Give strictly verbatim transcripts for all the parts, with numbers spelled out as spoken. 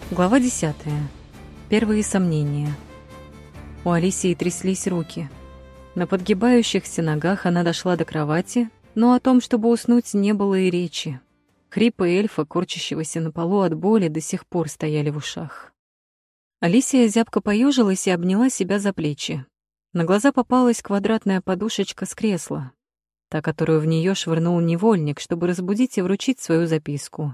Глава десятая. Первые сомнения. У Алисии тряслись руки. На подгибающихся ногах она дошла до кровати, но о том, чтобы уснуть, не было и речи. Хрипы эльфа, корчащегося на полу от боли, до сих пор стояли в ушах. Алисия зябко поёжилась и обняла себя за плечи. На глаза попалась квадратная подушечка с кресла, та, которую в неё швырнул невольник, чтобы разбудить и вручить свою записку.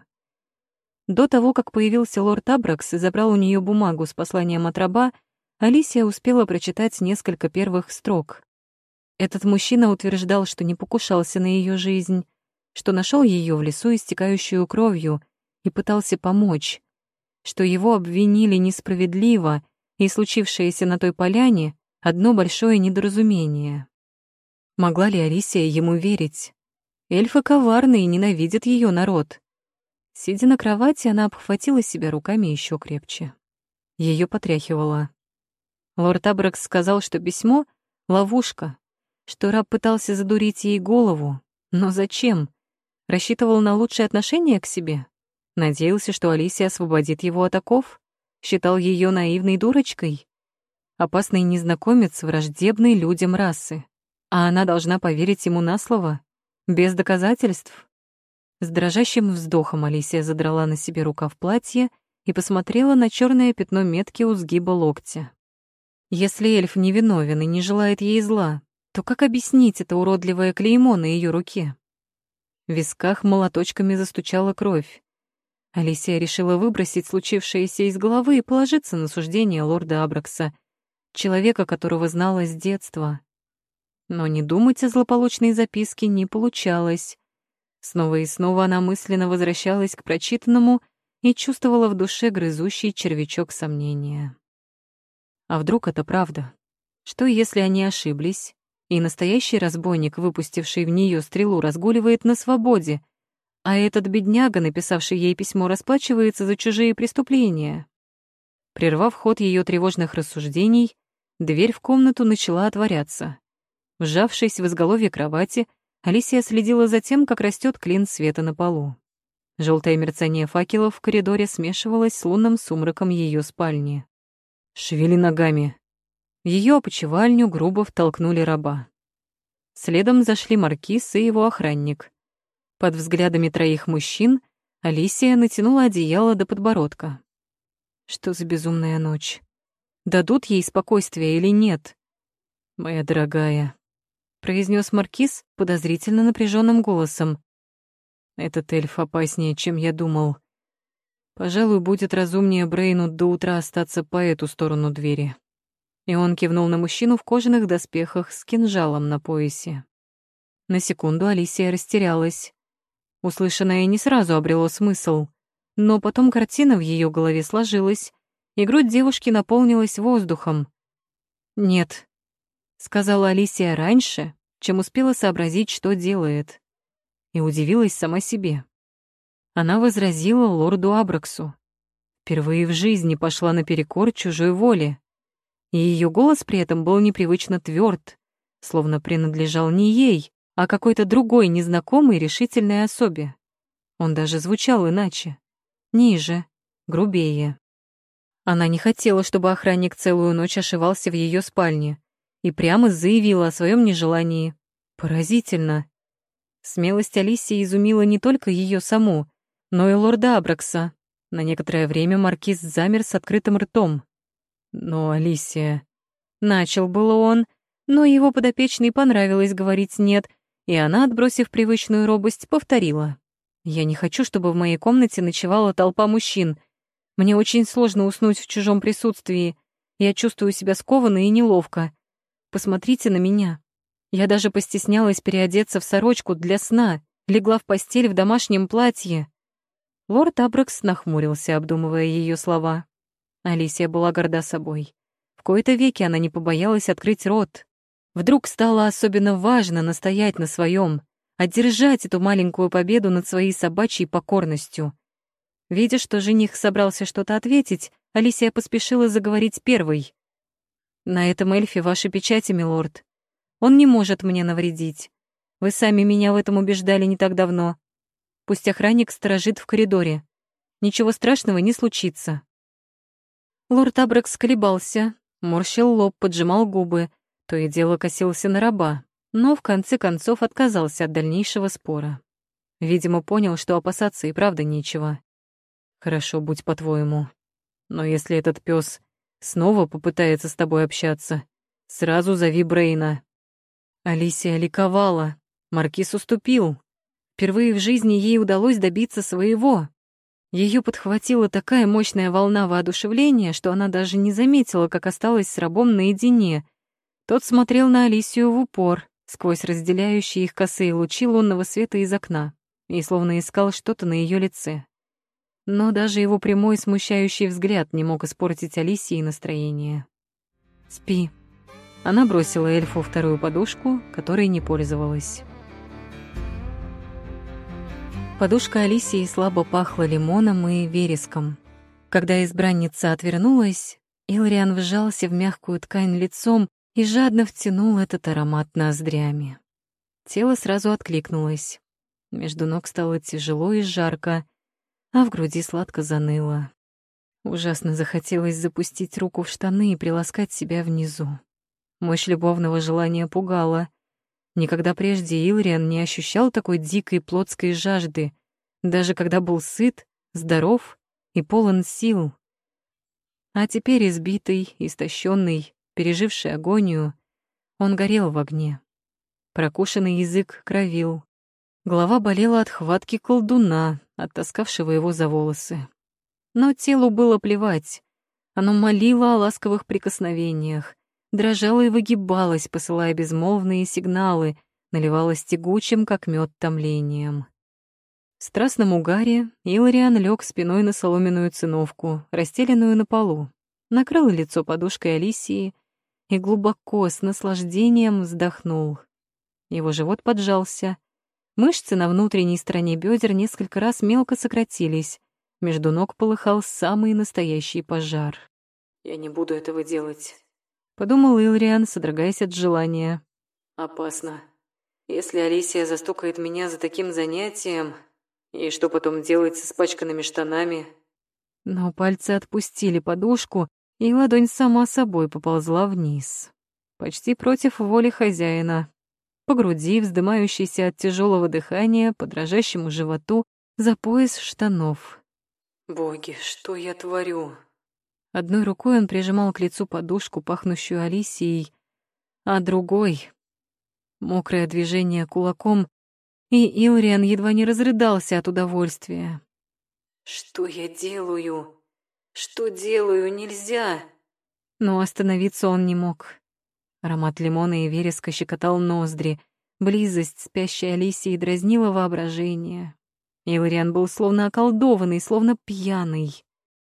До того, как появился лорд Абракс и забрал у неё бумагу с посланием от раба, Алисия успела прочитать несколько первых строк. Этот мужчина утверждал, что не покушался на её жизнь, что нашёл её в лесу, истекающую кровью, и пытался помочь, что его обвинили несправедливо, и случившееся на той поляне — одно большое недоразумение. Могла ли Алисия ему верить? Эльфы коварны и ненавидят её народ. Сидя на кровати, она обхватила себя руками ещё крепче. Её потряхивало. Лорд Абракс сказал, что письмо — ловушка, что раб пытался задурить ей голову. Но зачем? Рассчитывал на лучшие отношения к себе? Надеялся, что Алисия освободит его от оков? Считал её наивной дурочкой? Опасный незнакомец, враждебный людям расы. А она должна поверить ему на слово? Без доказательств? С дрожащим вздохом Алисия задрала на себе рукав платья и посмотрела на чёрное пятно метки у сгиба локтя. Если эльф невиновен и не желает ей зла, то как объяснить это уродливое клеймо на её руке? В висках молоточками застучала кровь. Алисия решила выбросить случившееся из головы и положиться на суждение лорда Абракса, человека, которого знала с детства. Но не думать о злополучной записке не получалось. Снова и снова она мысленно возвращалась к прочитанному и чувствовала в душе грызущий червячок сомнения. А вдруг это правда? Что, если они ошиблись, и настоящий разбойник, выпустивший в неё стрелу, разгуливает на свободе, а этот бедняга, написавший ей письмо, расплачивается за чужие преступления? Прервав ход её тревожных рассуждений, дверь в комнату начала отворяться. Вжавшись в изголовье кровати, Алисия следила за тем, как растёт клин света на полу. Жёлтое мерцание факелов в коридоре смешивалось с лунным сумраком её спальни. «Шевели ногами!» В её опочивальню грубо втолкнули раба. Следом зашли маркиз и его охранник. Под взглядами троих мужчин Алисия натянула одеяло до подбородка. Что за безумная ночь? Дадут ей спокойствие или нет? «Моя дорогая», — произнёс маркиз подозрительно напряжённым голосом. «Этот эльф опаснее, чем я думал. Пожалуй, будет разумнее Брейну до утра остаться по эту сторону двери». И он кивнул на мужчину в кожаных доспехах с кинжалом на поясе. На секунду Алисия растерялась. Услышанное не сразу обрело смысл, но потом картина в её голове сложилась, и грудь девушки наполнилась воздухом. «Нет», — сказала Алисия раньше, чем успела сообразить, что делает, и удивилась сама себе. Она возразила лорду Абраксу. Впервые в жизни пошла наперекор чужой воле, и её голос при этом был непривычно твёрд, словно принадлежал не ей, а какой-то другой незнакомой решительной особе. Он даже звучал иначе, ниже, грубее. Она не хотела, чтобы охранник целую ночь ошивался в её спальне, и прямо заявила о своём нежелании. Поразительно. Смелость Алисии изумила не только её саму, но и лорда Абракса. На некоторое время маркиз замер с открытым ртом. «Но, Алисия...» Начал было он, но его подопечной понравилось говорить «нет», и она, отбросив привычную робость, повторила. «Я не хочу, чтобы в моей комнате ночевала толпа мужчин. Мне очень сложно уснуть в чужом присутствии. Я чувствую себя скованно и неловко. Посмотрите на меня. Я даже постеснялась переодеться в сорочку для сна, легла в постель в домашнем платье». Лорд Абракс нахмурился, обдумывая её слова. Алисия была горда собой. В кои-то веки она не побоялась открыть рот. Вдруг стало особенно важно настоять на своём, одержать эту маленькую победу над своей собачьей покорностью. Видя, что жених собрался что-то ответить, Алисия поспешила заговорить первой. «На этом эльфе ваши печати, милорд. Он не может мне навредить. Вы сами меня в этом убеждали не так давно. Пусть охранник сторожит в коридоре. Ничего страшного не случится». Лорд Абрекс колебался, морщил лоб, поджимал губы, то и дело косился на раба, но в конце концов отказался от дальнейшего спора. Видимо, понял, что опасаться и правда нечего. «Хорошо, будь по-твоему. Но если этот пес снова попытается с тобой общаться, сразу зови Брейна». Алисия ликовала. Маркиз уступил. Впервые в жизни ей удалось добиться своего. Ее подхватила такая мощная волна воодушевления, что она даже не заметила, как осталась с рабом наедине. Тот смотрел на Алисию в упор, сквозь разделяющие их косые лучи лунного света из окна, и словно искал что-то на ее лице. Но даже его прямой смущающий взгляд не мог испортить Алисии настроение. «Спи». Она бросила эльфу вторую подушку, которой не пользовалась. Подушка Алисии слабо пахла лимоном и вереском. Когда избранница отвернулась, Илриан вжался в мягкую ткань лицом и жадно втянул этот аромат ноздрями. Тело сразу откликнулось. Между ног стало тяжело и жарко, а в груди сладко заныло. Ужасно захотелось запустить руку в штаны и приласкать себя внизу. Мощь любовного желания пугала. Никогда прежде Илриан не ощущал такой дикой плотской жажды, даже когда был сыт, здоров и полон сил. А теперь избитый, истощенный, переживший агонию, он горел в огне. Прокушенный язык кровил. Голова болела от хватки колдуна, оттаскавшего его за волосы. Но телу было плевать. Оно молило о ласковых прикосновениях, дрожало и выгибалось, посылая безмолвные сигналы, наливалось тягучим, как мед, томлением. В страстном угаре Илариан лег спиной на соломенную циновку, расстеленную на полу, накрыл лицо подушкой Алисии и глубоко, с наслаждением вздохнул. Его живот поджался, мышцы на внутренней стороне бедер несколько раз мелко сократились, между ног полыхал самый настоящий пожар. «Я не буду этого делать», — подумал Илриан, содрогаясь от желания. «Опасно. Если Алисия застукает меня за таким занятием, и что потом делать с испачканными штанами?» Но пальцы отпустили подушку, и ладонь сама собой поползла вниз. Почти против воли хозяина. По груди, вздымающейся от тяжелого дыхания, по дрожащему животу, за пояс штанов. «Боги, что я творю?» Одной рукой он прижимал к лицу подушку, пахнущую Алисией, а другой — мокрое движение кулаком, и Илриан едва не разрыдался от удовольствия. «Что я делаю? Что делаю? Нельзя!» Но остановиться он не мог. Аромат лимона и вереска щекотал ноздри, близость спящей Алисии дразнила воображение. Илриан был словно околдованный, словно пьяный.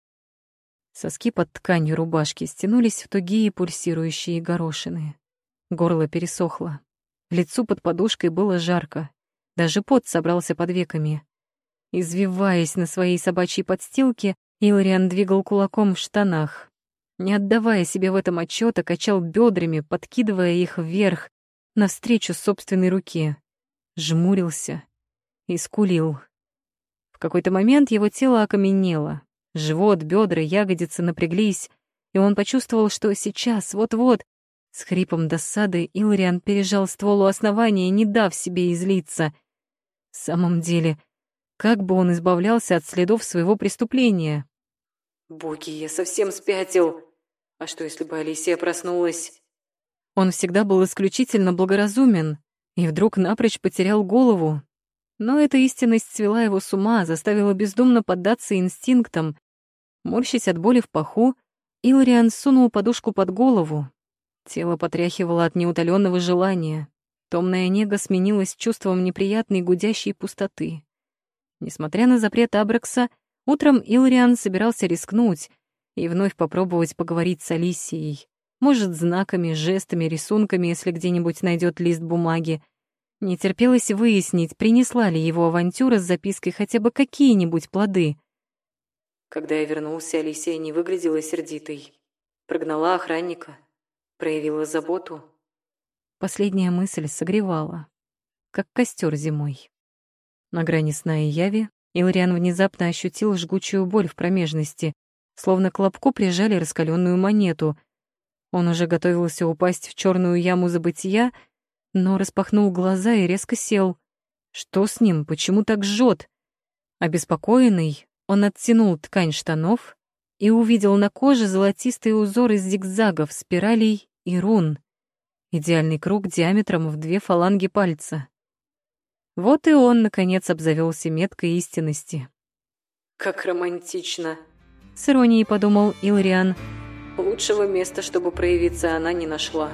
Соски под тканью рубашки стянулись в тугие пульсирующие горошины. Горло пересохло. Лицу под подушкой было жарко. Даже пот собрался под веками. Извиваясь на своей собачьей подстилке, Илриан двигал кулаком в штанах. Не отдавая себе в этом отчёта, качал бёдрами, подкидывая их вверх, навстречу собственной руке. Жмурился и скулил. В какой-то момент его тело окаменело. Живот, бедра, ягодицы напряглись, и он почувствовал, что сейчас, вот-вот, с хрипом досады Илриан пережал ствол у основания, не дав себе излиться. В самом деле, как бы он избавлялся от следов своего преступления? «Боги, я совсем спятил! А что, если бы Алисия проснулась?» Он всегда был исключительно благоразумен и вдруг напрочь потерял голову. Но эта истинность свела его с ума, заставила бездумно поддаться инстинктам. Морщась от боли в паху, Илриан сунул подушку под голову. Тело потряхивало от неутолённого желания. Томная нега сменилась чувством неприятной гудящей пустоты. Несмотря на запрет Абрекса, утром Илриан собирался рискнуть и вновь попробовать поговорить с Алисией. Может, знаками, жестами, рисунками, если где-нибудь найдет лист бумаги. Не терпелось выяснить, принесла ли его авантюра с запиской хотя бы какие-нибудь плоды. Когда я вернулся, Алисия не выглядела сердитой. Прогнала охранника, проявила заботу. Последняя мысль согревала, как костер зимой. На грани сна и яви Илриан внезапно ощутил жгучую боль в промежности, словно к лобку прижали раскаленную монету. Он уже готовился упасть в черную яму забытия, но распахнул глаза и резко сел. Что с ним? Почему так жжет? Обеспокоенный, он оттянул ткань штанов и увидел на коже золотистый узор из зигзагов, спиралей и рун. Идеальный круг диаметром в две фаланги пальца. Вот и он, наконец, обзавелся меткой истинности. «Как романтично!» — с иронией подумал Илариан. «Лучшего места, чтобы проявиться, она не нашла».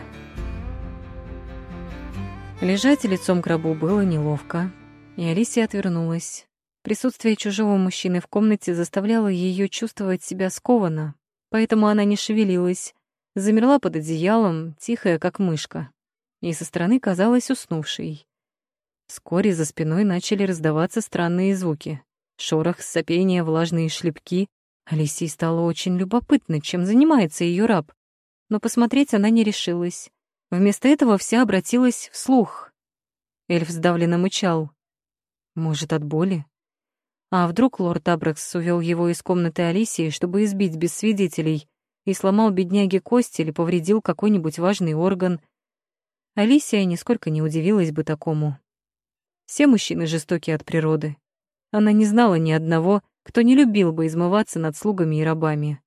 Лежать лицом к рабу было неловко, и Алисия отвернулась. Присутствие чужого мужчины в комнате заставляло ее чувствовать себя скованно, поэтому она не шевелилась, замерла под одеялом, тихая, как мышка, и со стороны казалась уснувшей. Вскоре за спиной начали раздаваться странные звуки. Шорох, сопение, влажные шлепки. Алисии стало очень любопытно, чем занимается ее раб, но посмотреть она не решилась. Вместо этого вся обратилась вслух. Эльф сдавленно мычал. Может, от боли? А вдруг лорд Абракс увел его из комнаты Алисии, чтобы избить без свидетелей, и сломал бедняге кость или повредил какой-нибудь важный орган? Алисия нисколько не удивилась бы такому. Все мужчины жестоки от природы. Она не знала ни одного, кто не любил бы измываться над слугами и рабами.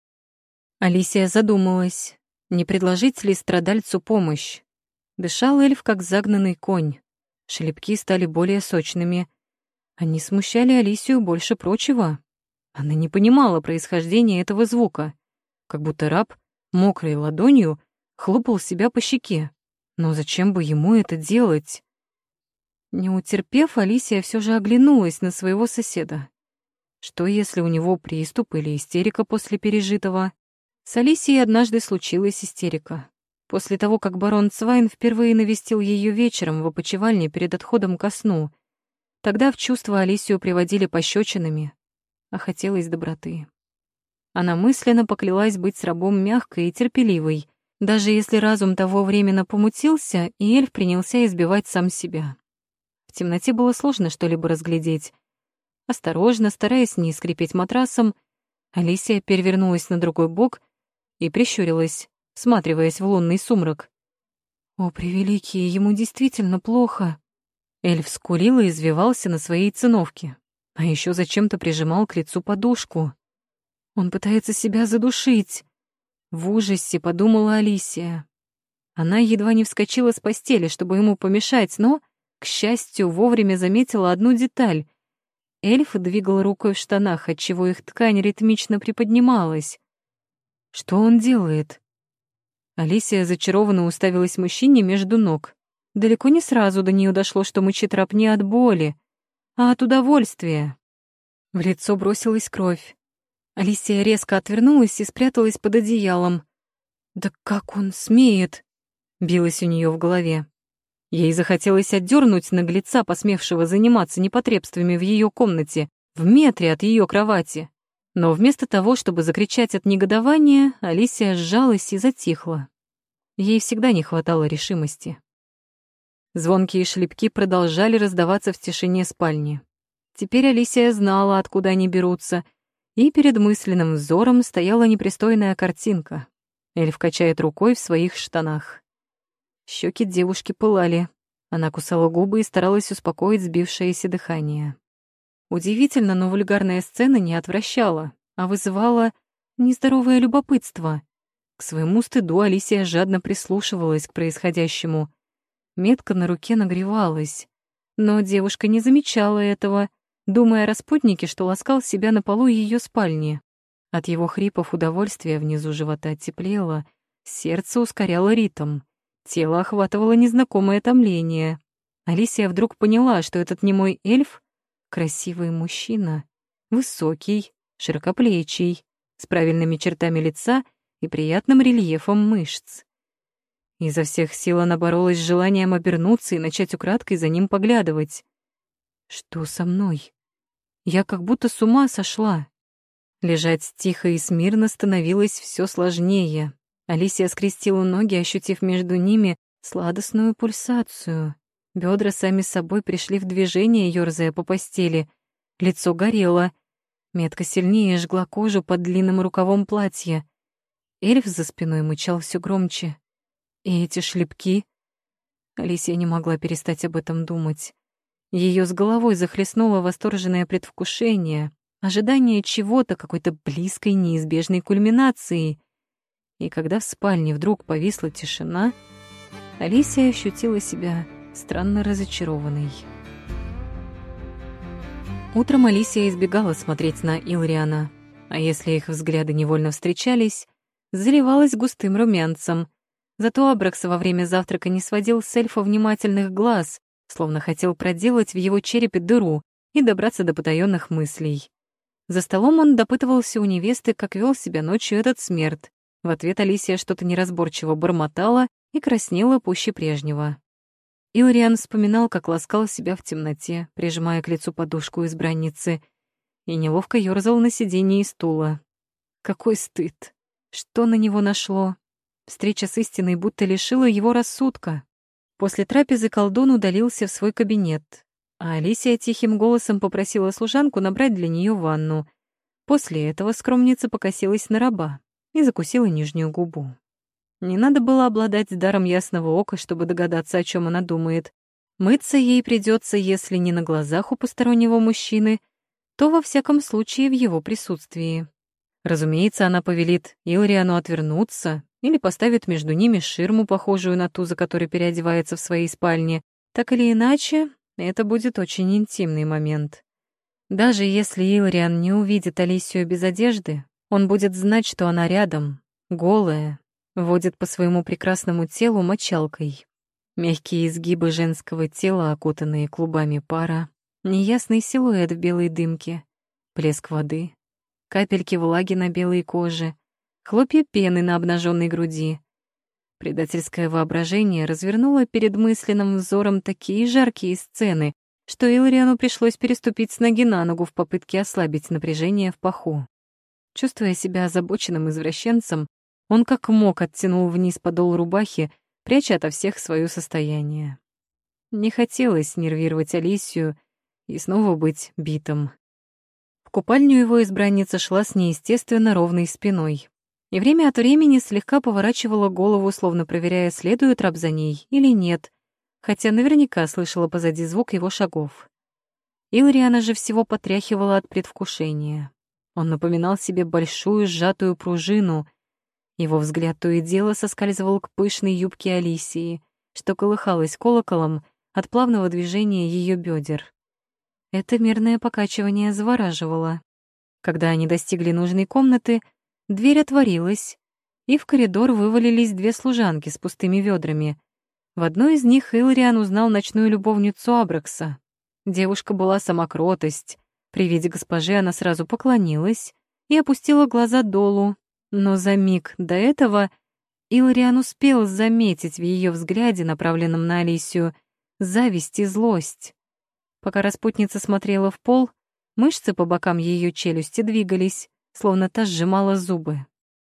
Алисия задумалась, не предложить ли страдальцу помощь. Дышал эльф, как загнанный конь. Шлепки стали более сочными. Они смущали Алисию больше прочего. Она не понимала происхождения этого звука, как будто раб мокрой ладонью хлопал себя по щеке. Но зачем бы ему это делать? Не утерпев, Алисия все же оглянулась на своего соседа. Что, если у него приступ или истерика после пережитого? С Алисией однажды случилась истерика. После того, как барон Цвайн впервые навестил ее вечером в опочивальне перед отходом ко сну. Тогда в чувство Алисию приводили пощечинами, а хотелось доброты. Она мысленно поклялась быть с рабом мягкой и терпеливой, даже если разум того временно помутился, и эльф принялся избивать сам себя. В темноте было сложно что-либо разглядеть. Осторожно, стараясь не скрипеть матрасом, Алисия перевернулась на другой бок и прищурилась, всматриваясь в лунный сумрак. О, превеликие, ему действительно плохо. Эльф скулил и извивался на своей циновке, а еще зачем-то прижимал к лицу подушку. Он пытается себя задушить. В ужасе подумала Алисия. Она едва не вскочила с постели, чтобы ему помешать, но, к счастью, вовремя заметила одну деталь. Эльф двигал рукой в штанах, отчего их ткань ритмично приподнималась. Что он делает? Алисия зачарованно уставилась мужчине между ног. Далеко не сразу до нее дошло, что мычит раб не от боли, а от удовольствия. В лицо бросилась кровь. Алисия резко отвернулась и спряталась под одеялом. «Да как он смеет?» — билось у нее в голове. Ей захотелось отдернуть наглеца, посмевшего заниматься непотребствами в ее комнате, в метре от ее кровати. Но вместо того, чтобы закричать от негодования, Алисия сжалась и затихла. Ей всегда не хватало решимости. Звонкие шлепки продолжали раздаваться в тишине спальни. Теперь Алисия знала, откуда они берутся, и перед мысленным взором стояла непристойная картинка. Эльф качает рукой в своих штанах. Щеки девушки пылали. Она кусала губы и старалась успокоить сбившееся дыхание. Удивительно, но вульгарная сцена не отвращала, а вызывала нездоровое любопытство. К своему стыду Алисия жадно прислушивалась к происходящему. Метка на руке нагревалась, но девушка не замечала этого, думая о распутнике, что ласкал себя на полу ее спальни. От его хрипов удовольствие внизу живота теплело, сердце ускоряло ритм, тело охватывало незнакомое томление. Алисия вдруг поняла, что этот немой эльф — красивый мужчина, высокий, широкоплечий, с правильными чертами лица и приятным рельефом мышц. Изо всех сил она боролась с желанием обернуться и начать украдкой за ним поглядывать. Что со мной? Я как будто с ума сошла. Лежать тихо и смирно становилось все сложнее. Алисия скрестила ноги, ощутив между ними сладостную пульсацию. Бедра сами собой пришли в движение, ёрзая по постели. Лицо горело. Метка сильнее жгла кожу под длинным рукавом платья. Эльф за спиной мычал все громче. И эти шлепки... Алисия не могла перестать об этом думать. Ее с головой захлестнуло восторженное предвкушение, ожидание чего-то, какой-то близкой неизбежной кульминации. И когда в спальне вдруг повисла тишина, Алисия ощутила себя странно разочарованной. Утром Алисия избегала смотреть на Илриана, а если их взгляды невольно встречались, заливалась густым румянцем. Зато Абракс во время завтрака не сводил с эльфа внимательных глаз, словно хотел проделать в его черепе дыру и добраться до потаённых мыслей. За столом он допытывался у невесты, как вел себя ночью этот смерть. В ответ Алисия что-то неразборчиво бормотала и краснела пуще прежнего. Илриан вспоминал, как ласкал себя в темноте, прижимая к лицу подушку избранницы, и неловко ёрзал на сиденье стула. Какой стыд! Что на него нашло? Встреча с истиной будто лишила его рассудка. После трапезы колдун удалился в свой кабинет, а Алисия тихим голосом попросила служанку набрать для нее ванну. После этого скромница покосилась на раба и закусила нижнюю губу. Не надо было обладать даром ясного ока, чтобы догадаться, о чем она думает. Мыться ей придется, если не на глазах у постороннего мужчины, то во всяком случае в его присутствии. Разумеется, она повелит Илриану отвернуться или поставит между ними ширму, похожую на ту, за которой переодевается в своей спальне. Так или иначе, это будет очень интимный момент. Даже если Илриан не увидит Алисию без одежды, он будет знать, что она рядом, голая, водит по своему прекрасному телу мочалкой. Мягкие изгибы женского тела, окутанные клубами пара, неясный силуэт в белой дымке, плеск воды, капельки влаги на белой коже, хлопья пены на обнаженной груди. Предательское воображение развернуло перед мысленным взором такие жаркие сцены, что Илриану пришлось переступить с ноги на ногу в попытке ослабить напряжение в паху. Чувствуя себя озабоченным извращенцем, он как мог оттянул вниз подол рубахи, пряча ото всех свое состояние. Не хотелось нервировать Алисию и снова быть битым. В купальню его избранница шла с неестественно ровной спиной и время от времени слегка поворачивала голову, словно проверяя, следует раб за ней или нет, хотя наверняка слышала позади звук его шагов. Илриана же всего потряхивала от предвкушения. Он напоминал себе большую сжатую пружину. Его взгляд то и дело соскальзывал к пышной юбке Алисии, что колыхалось колоколом от плавного движения ее бедер. Это мерное покачивание завораживало. Когда они достигли нужной комнаты, дверь отворилась, и в коридор вывалились две служанки с пустыми ведрами. В одной из них Илриан узнал ночную любовницу Абракса. Девушка была сама кротость. При виде госпожи она сразу поклонилась и опустила глаза долу, но за миг до этого Илриан успел заметить в ее взгляде, направленном на Алисию, зависть и злость. Пока распутница смотрела в пол, мышцы по бокам ее челюсти двигались, словно та сжимала зубы.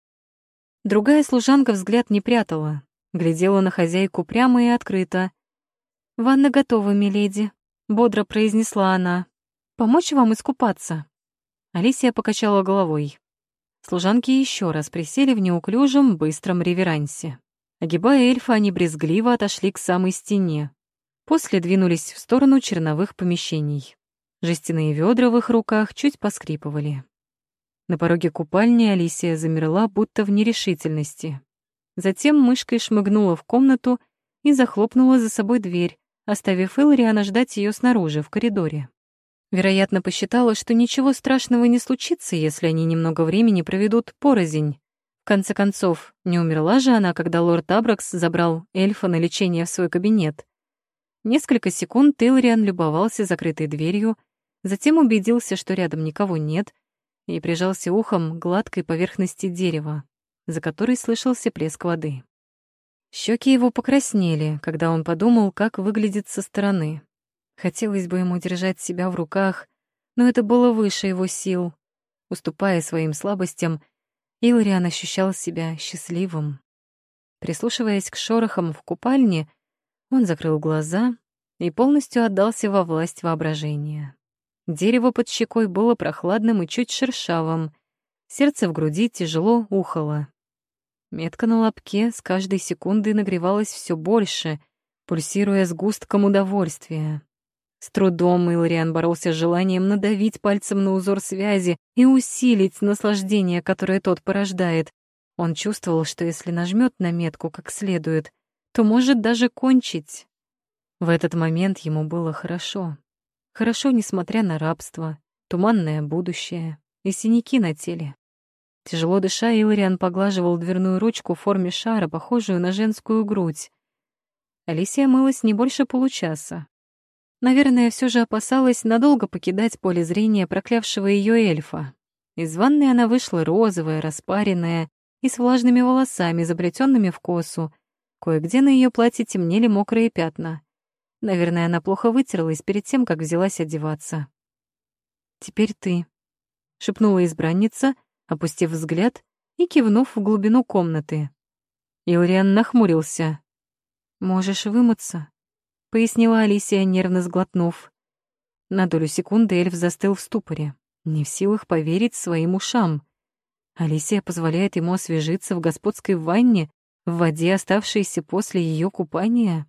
Другая служанка взгляд не прятала, глядела на хозяйку прямо и открыто. «Ванна готова, миледи», — бодро произнесла она. «Помочь вам искупаться?» Алисия покачала головой. Служанки еще раз присели в неуклюжем, быстром реверансе. Огибая эльфа, они брезгливо отошли к самой стене. После двинулись в сторону черновых помещений. Жестяные ведра в их руках чуть поскрипывали. На пороге купальни Алисия замерла, будто в нерешительности. Затем мышкой шмыгнула в комнату и захлопнула за собой дверь, оставив Илриана ждать ее снаружи, в коридоре. Вероятно, посчитала, что ничего страшного не случится, если они немного времени проведут порознь. В конце концов, не умерла же она, когда лорд Абракс забрал эльфа на лечение в свой кабинет. Несколько секунд Илриан любовался закрытой дверью, затем убедился, что рядом никого нет, и прижался ухом к гладкой поверхности дерева, за которой слышался плеск воды. Щеки его покраснели, когда он подумал, как выглядит со стороны. Хотелось бы ему держать себя в руках, но это было выше его сил. Уступая своим слабостям, Илриан ощущал себя счастливым. Прислушиваясь к шорохам в купальне, он закрыл глаза и полностью отдался во власть воображения. Дерево под щекой было прохладным и чуть шершавым. Сердце в груди тяжело ухало. Метка на лобке с каждой секундой нагревалась все больше, пульсируя сгустком удовольствия. С трудом Илариан боролся с желанием надавить пальцем на узор связи и усилить наслаждение, которое тот порождает. Он чувствовал, что если нажмет на метку как следует, то может даже кончить. В этот момент ему было хорошо. Хорошо, несмотря на рабство, туманное будущее и синяки на теле. Тяжело дыша, Илариан поглаживал дверную ручку в форме шара, похожую на женскую грудь. Алисия мылась не больше получаса. Наверное, все же опасалась надолго покидать поле зрения проклявшего ее эльфа. Из ванной она вышла розовая, распаренная и с влажными волосами, заплетенными в косу. Кое-где на ее платье темнели мокрые пятна. Наверное, она плохо вытерлась перед тем, как взялась одеваться. «Теперь ты», — шепнула избранница, опустив взгляд и кивнув в глубину комнаты. Илариан нахмурился. «Можешь вымыться», — пояснила Алисия, нервно сглотнув. На долю секунды эльф застыл в ступоре, не в силах поверить своим ушам. Алисия позволяет ему освежиться в господской ванне, в воде, оставшейся после ее купания.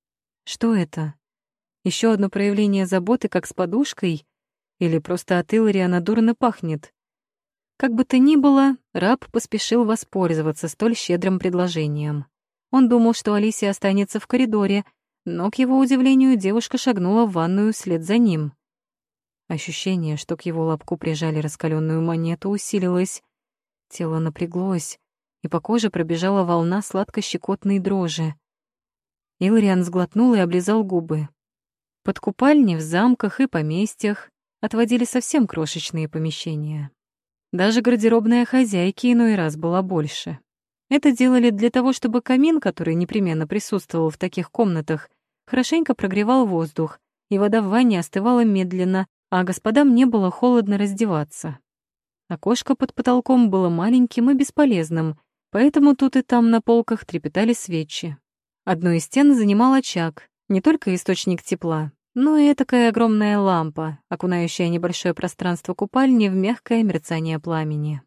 Что это? Еще одно проявление заботы, как с подушкой? Или просто от Илариана дурно пахнет? Как бы то ни было, раб поспешил воспользоваться столь щедрым предложением. Он думал, что Алисия останется в коридоре, но, к его удивлению, девушка шагнула в ванную вслед за ним. Ощущение, что к его лобку прижали раскаленную монету, усилилось. Тело напряглось, и по коже пробежала волна сладко-щекотной дрожи. Илариан сглотнул и облизал губы. Под купальни в замках и поместьях отводили совсем крошечные помещения. Даже гардеробная хозяйки иной раз была больше. Это делали для того, чтобы камин, который непременно присутствовал в таких комнатах, хорошенько прогревал воздух, и вода в ванне остывала медленно, а господам не было холодно раздеваться. Окошко под потолком было маленьким и бесполезным, поэтому тут и там на полках трепетали свечи. Одну из стен занимал очаг, не только источник тепла, но и такая огромная лампа, окунающая небольшое пространство купальни в мягкое мерцание пламени.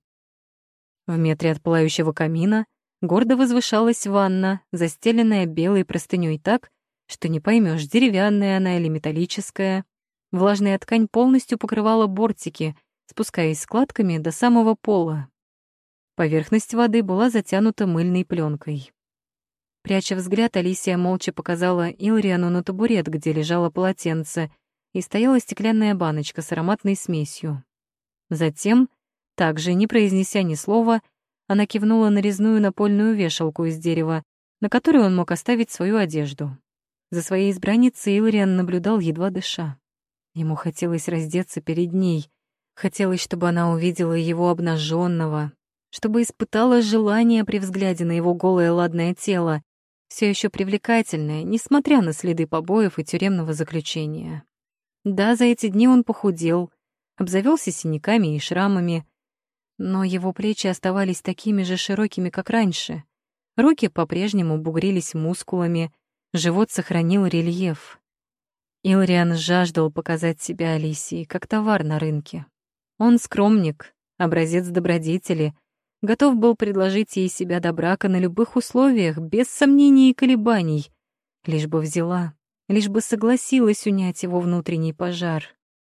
В метре от пылающего камина гордо возвышалась ванна, застеленная белой простынёй так, что не поймешь, деревянная она или металлическая. Влажная ткань полностью покрывала бортики, спускаясь складками до самого пола. Поверхность воды была затянута мыльной пленкой. Пряча взгляд, Алисия молча показала Илариану на табурет, где лежало полотенце, и стояла стеклянная баночка с ароматной смесью. Затем, также не произнеся ни слова, она кивнула на резную напольную вешалку из дерева, на которую он мог оставить свою одежду. За своей избранницей Илариан наблюдал, едва дыша. Ему хотелось раздеться перед ней, хотелось, чтобы она увидела его обнаженного, чтобы испытала желание при взгляде на его голое ладное тело, все еще привлекательное, несмотря на следы побоев и тюремного заключения. Да, за эти дни он похудел, обзавелся синяками и шрамами, но его плечи оставались такими же широкими, как раньше. Руки по-прежнему бугрились мускулами, живот сохранил рельеф. Илариан жаждал показать себя Алисии как товар на рынке. Он скромник, образец добродетели, готов был предложить ей себя до брака на любых условиях, без сомнений и колебаний, лишь бы взяла, лишь бы согласилась унять его внутренний пожар.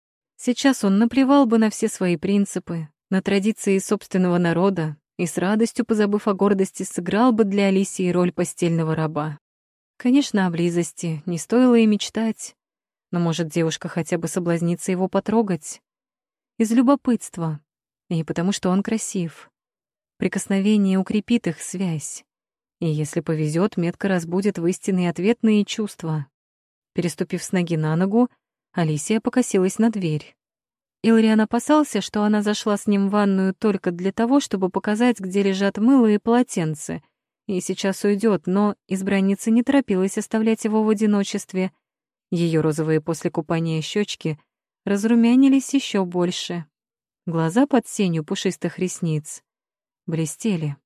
Сейчас он наплевал бы на все свои принципы, на традиции собственного народа и с радостью, позабыв о гордости, сыграл бы для Алисии роль постельного раба. Конечно, о близости не стоило и мечтать, но, может, девушка хотя бы соблазнится его потрогать. Из любопытства, и потому что он красив. Прикосновение укрепит их связь. И если повезет, метка разбудит в истинные ответные чувства. Переступив с ноги на ногу, Алисия покосилась на дверь. Илариан опасался, что она зашла с ним в ванную только для того, чтобы показать, где лежат мыло и полотенце, и сейчас уйдет, но избранница не торопилась оставлять его в одиночестве. Ее розовые после купания щечки разрумянились еще больше. Глаза под сенью пушистых ресниц блестели.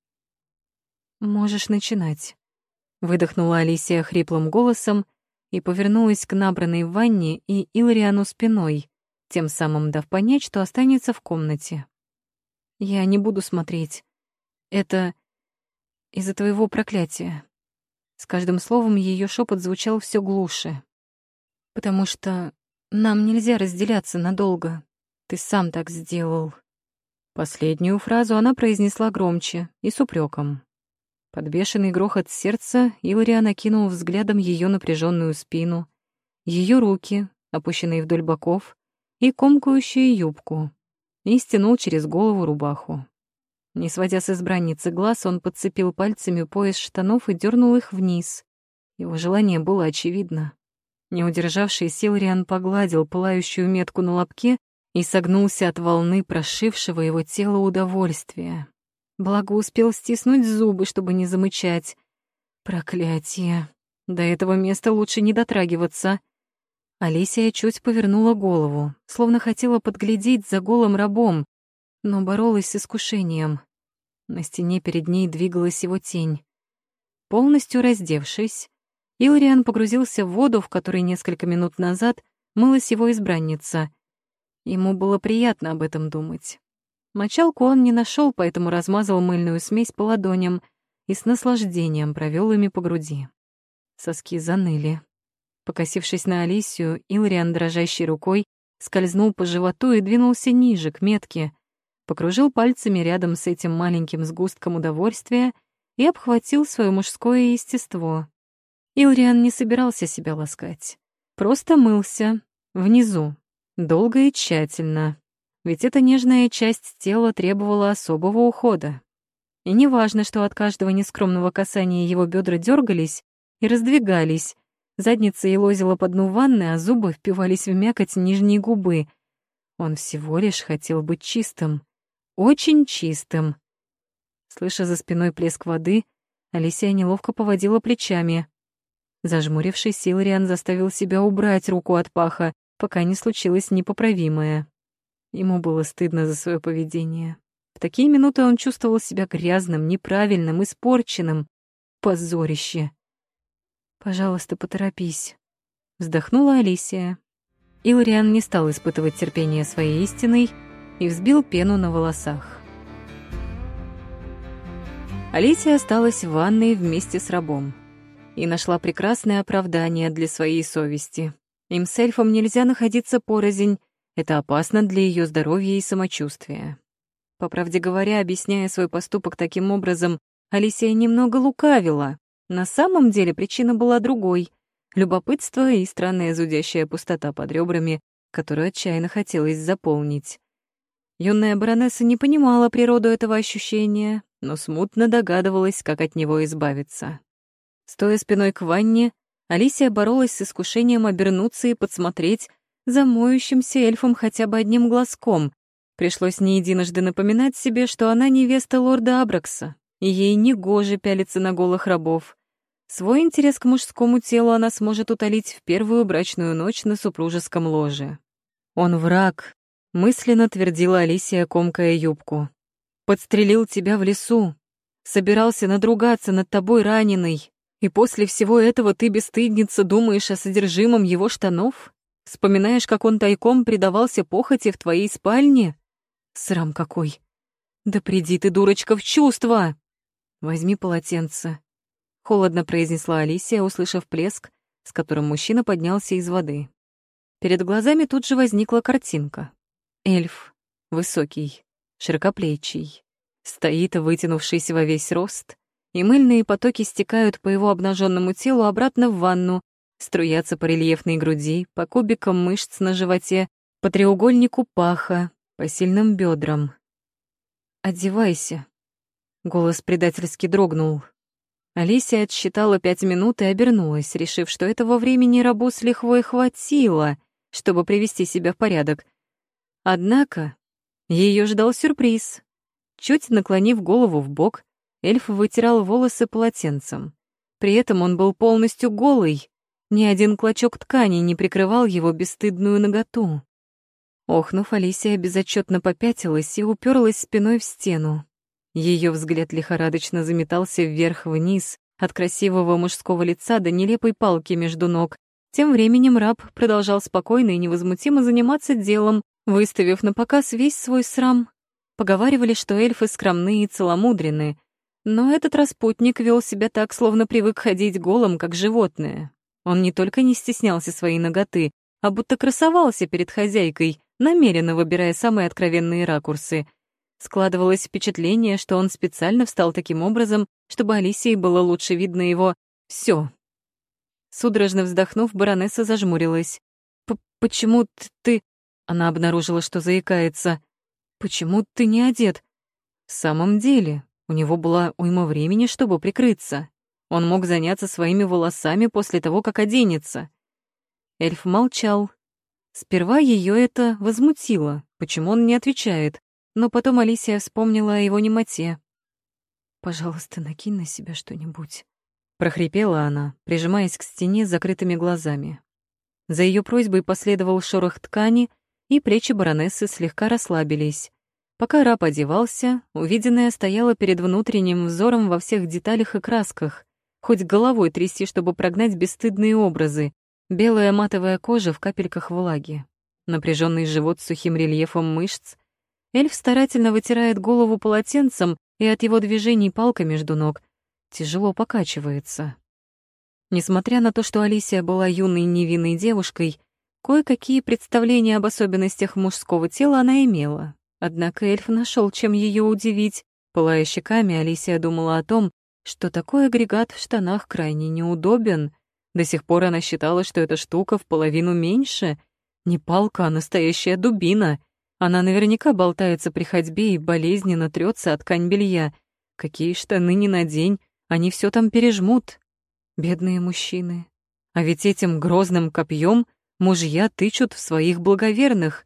«Можешь начинать», — выдохнула Алисия хриплым голосом и повернулась к набранной в ванне и Илариану спиной, тем самым дав понять, что останется в комнате. «Я не буду смотреть. Это из-за твоего проклятия». С каждым словом ее шепот звучал все глуше. «Потому что нам нельзя разделяться надолго. Ты сам так сделал». Последнюю фразу она произнесла громче и с упреком. Под бешеный грохот сердца Илариан окинул взглядом ее напряженную спину, ее руки, опущенные вдоль боков, и комкающую юбку, и стянул через голову рубаху. Не сводя с избранницы глаз, он подцепил пальцами пояс штанов и дернул их вниз. Его желание было очевидно. Не удержавшись, Илариан погладил пылающую метку на лобке и согнулся от волны прошившего его тело удовольствия. Благо успел стиснуть зубы, чтобы не замычать. Проклятие. До этого места лучше не дотрагиваться. Алисия чуть повернула голову, словно хотела подглядеть за голым рабом, но боролась с искушением. На стене перед ней двигалась его тень. Полностью раздевшись, Илариан погрузился в воду, в которой несколько минут назад мылась его избранница. Ему было приятно об этом думать. Мочалку он не нашел, поэтому размазал мыльную смесь по ладоням и с наслаждением провел ими по груди. Соски заныли. Покосившись на Алисию, Илариан дрожащей рукой скользнул по животу и двинулся ниже, к метке, покружил пальцами рядом с этим маленьким сгустком удовольствия и обхватил свое мужское естество. Илариан не собирался себя ласкать. Просто мылся, внизу, долго и тщательно. Ведь эта нежная часть тела требовала особого ухода. И неважно, что от каждого нескромного касания его бедра дергались и раздвигались, задница елозила по дну ванны, а зубы впивались в мякоть нижней губы. Он всего лишь хотел быть чистым. Очень чистым. Слыша за спиной плеск воды, Алисия неловко поводила плечами. Зажмурившись, Илариан заставил себя убрать руку от паха, пока не случилось непоправимое. Ему было стыдно за свое поведение. В такие минуты он чувствовал себя грязным, неправильным, испорченным. Позорище. «Пожалуйста, поторопись», — вздохнула Алисия. Илариан не стал испытывать терпение своей истиной и взбил пену на волосах. Алисия осталась в ванной вместе с рабом и нашла прекрасное оправдание для своей совести. Им с эльфом нельзя находиться порознь. Это опасно для ее здоровья и самочувствия. По правде говоря, объясняя свой поступок таким образом, Алисия немного лукавила. На самом деле причина была другой — любопытство и странная зудящая пустота под ребрами, которую отчаянно хотелось заполнить. Юная баронесса не понимала природу этого ощущения, но смутно догадывалась, как от него избавиться. Стоя спиной к ванне, Алисия боролась с искушением обернуться и подсмотреть за моющимся эльфом хотя бы одним глазком. Пришлось не единожды напоминать себе, что она невеста лорда Абракса, и ей негоже пялиться на голых рабов. Свой интерес к мужскому телу она сможет утолить в первую брачную ночь на супружеском ложе. «Он враг», — мысленно твердила Алисия, комкая юбку. «Подстрелил тебя в лесу, собирался надругаться над тобой раненой, и после всего этого ты, бесстыдница, думаешь о содержимом его штанов? Вспоминаешь, как он тайком предавался похоти в твоей спальне? Срам какой! Да приди ты, дурочка, в чувство! Возьми полотенце», — холодно произнесла Алисия, услышав плеск, с которым мужчина поднялся из воды. Перед глазами тут же возникла картинка. Эльф, высокий, широкоплечий, стоит, вытянувшись во весь рост, и мыльные потоки стекают по его обнаженному телу обратно в ванну, струятся по рельефной груди, по кубикам мышц на животе, по треугольнику паха, по сильным бедрам. «Одевайся», — голос предательски дрогнул. Алисия отсчитала пять минут и обернулась, решив, что этого времени рабу с лихвой хватило, чтобы привести себя в порядок. Однако ее ждал сюрприз. Чуть наклонив голову вбок, эльф вытирал волосы полотенцем. При этом он был полностью голый. Ни один клочок ткани не прикрывал его бесстыдную наготу. Охнув, Алисия безотчетно попятилась и уперлась спиной в стену. Ее взгляд лихорадочно заметался вверх-вниз, от красивого мужского лица до нелепой палки между ног, Тем временем раб продолжал спокойно и невозмутимо заниматься делом, выставив на показ весь свой срам. Поговаривали, что эльфы скромны и целомудренны, но этот распутник вел себя так, словно привык ходить голым, как животное. Он не только не стеснялся своей наготы, а будто красовался перед хозяйкой, намеренно выбирая самые откровенные ракурсы. Складывалось впечатление, что он специально встал таким образом, чтобы Алисии было лучше видно его «всё». Судорожно вздохнув, баронесса зажмурилась. «Почему ты...» Она обнаружила, что заикается. «Почему ты не одет?» В самом деле, у него была уйма времени, чтобы прикрыться. Он мог заняться своими волосами после того, как оденется. Эльф молчал. Сперва ее это возмутило, почему он не отвечает, но потом Алисия вспомнила о его немоте. «Пожалуйста, накинь на себя что-нибудь», — прохрипела она, прижимаясь к стене с закрытыми глазами. За ее просьбой последовал шорох ткани, и плечи баронессы слегка расслабились. Пока раб одевался, увиденное стояло перед внутренним взором во всех деталях и красках. Хоть головой трясти, чтобы прогнать бесстыдные образы. Белая матовая кожа в капельках влаги. Напряженный живот с сухим рельефом мышц. Эльф старательно вытирает голову полотенцем, и от его движений палка между ног тяжело покачивается. Несмотря на то, что Алисия была юной невинной девушкой, кое-какие представления об особенностях мужского тела она имела. Однако эльф нашел, чем ее удивить. Пылая щеками, Алисия думала о том, что такой агрегат в штанах крайне неудобен. До сих пор она считала, что эта штука в половину меньше. Не палка, а настоящая дубина. Она наверняка болтается при ходьбе и болезненно трется от ткань белья. Какие штаны ни надень, они все там пережмут. Бедные мужчины. А ведь этим грозным копьем мужья тычут в своих благоверных.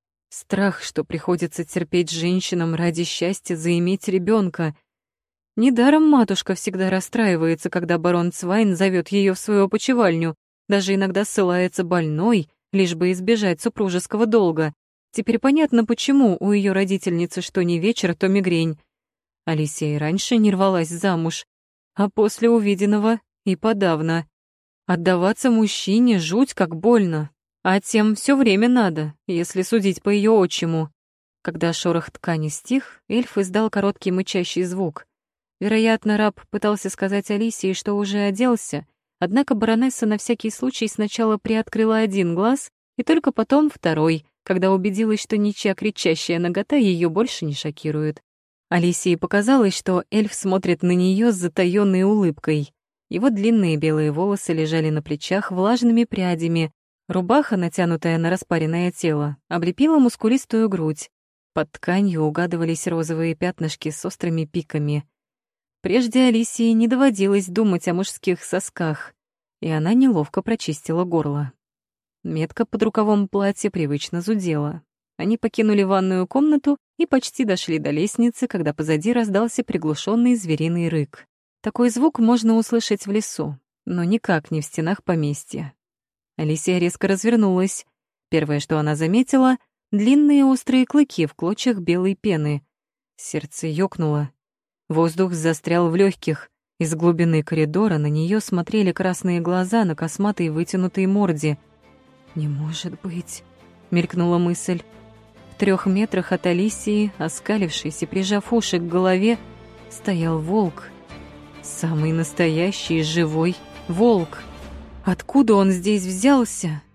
Страх, что приходится терпеть женщинам ради счастья заиметь ребенка. Недаром матушка всегда расстраивается, когда барон Цвайн зовет ее в свою опочивальню, даже иногда ссылается больной, лишь бы избежать супружеского долга. Теперь понятно, почему у ее родительницы что не вечер, то мигрень. Алисия и раньше не рвалась замуж, а после увиденного и подавно. Отдаваться мужчине жуть как больно. А тем все время надо, если судить по ее отчиму. Когда шорох ткани стих, эльф издал короткий мычащий звук. Вероятно, раб пытался сказать Алисии, что уже оделся, однако баронесса на всякий случай сначала приоткрыла один глаз и только потом второй, когда убедилась, что ничья кричащая нагота ее больше не шокирует. Алисии показалось, что эльф смотрит на нее с затаённой улыбкой. Его длинные белые волосы лежали на плечах влажными прядями. Рубаха, натянутая на распаренное тело, облепила мускулистую грудь. Под тканью угадывались розовые пятнышки с острыми пиками. Прежде Алисии не доводилось думать о мужских сосках, и она неловко прочистила горло. Метка под рукавом платья привычно зудела. Они покинули ванную комнату и почти дошли до лестницы, когда позади раздался приглушенный звериный рык. Такой звук можно услышать в лесу, но никак не в стенах поместья. Алисия резко развернулась. Первое, что она заметила — длинные острые клыки в клочьях белой пены. Сердце ёкнуло. Воздух застрял в легких. Из глубины коридора на нее смотрели красные глаза на косматой вытянутой морде. «Не может быть», — мелькнула мысль. В трех метрах от Алисии, оскалившись и прижав уши к голове, стоял волк. Самый настоящий живой волк. Откуда он здесь взялся?